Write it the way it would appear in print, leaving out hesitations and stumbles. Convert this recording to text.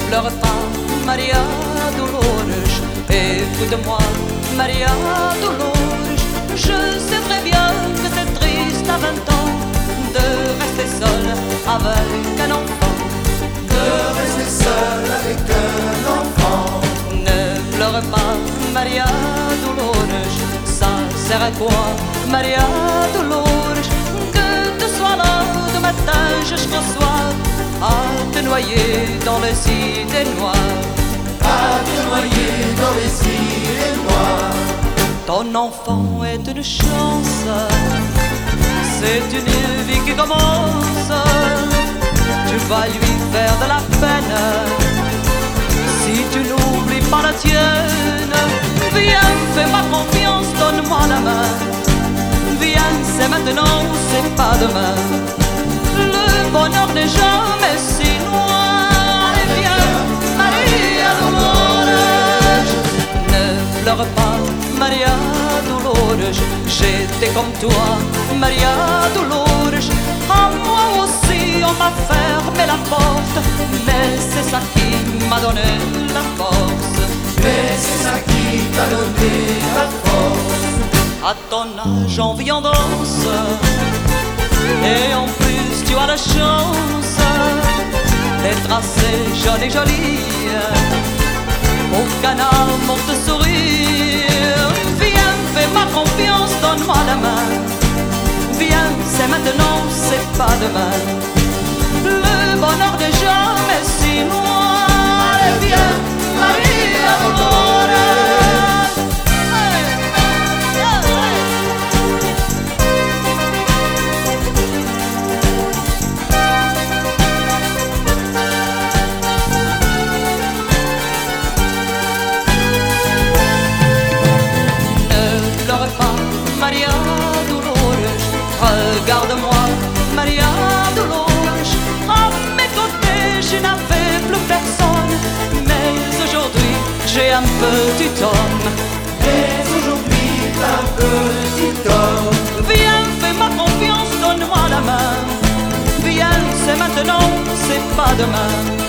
pleure pas, Maria Dolores. Écoute-moi, Maria Dolores. Je sais très bien que c'est triste à 20 ans de rester seule avec un enfant. De rester seule avec un enfant. Ne pleure pas, Maria Dolores. Ça sert à quoi, Maria Dolores? Que tu sois là de matin jusqu'au soir, à te noyer dans les cités noires. À te noyer dans les cités noires. Ton enfant est une chance, c'est une vie qui commence. Tu vas lui faire de la peine si tu n'oublies pas la tienne. Viens, fais-moi confiance, donne-moi la main. Viens, c'est maintenant, c'est pas demain. Le bonheur n'est jamais si loin. Allez, viens, Maria Dolores. Ne pleure pas, Maria Dolores. J'étais comme toi, Maria Dolores. À moi aussi on m'a fermé la porte, mais c'est ça qui m'a donné la force. Mais c'est ça qui t'a donné la force. À ton âge on vit en danse, et en plus tu as la chance d'être assez jeune et jolie pour qu'un amour te sourire. Viens, fais-moi confiance, donne-moi la main. Viens, c'est maintenant, c'est pas demain. Le bonheur n'est jamais si loin. Allez, viens, Maria Dolores. Maria Dolores, regarde-moi, Maria Dolores. À mes côtés, je n'avais plus personne, mais aujourd'hui, j'ai un petit homme. Mais aujourd'hui, t'as un petit homme. Viens, fais-moi confiance, donne-moi la main. Viens, c'est maintenant, c'est pas demain.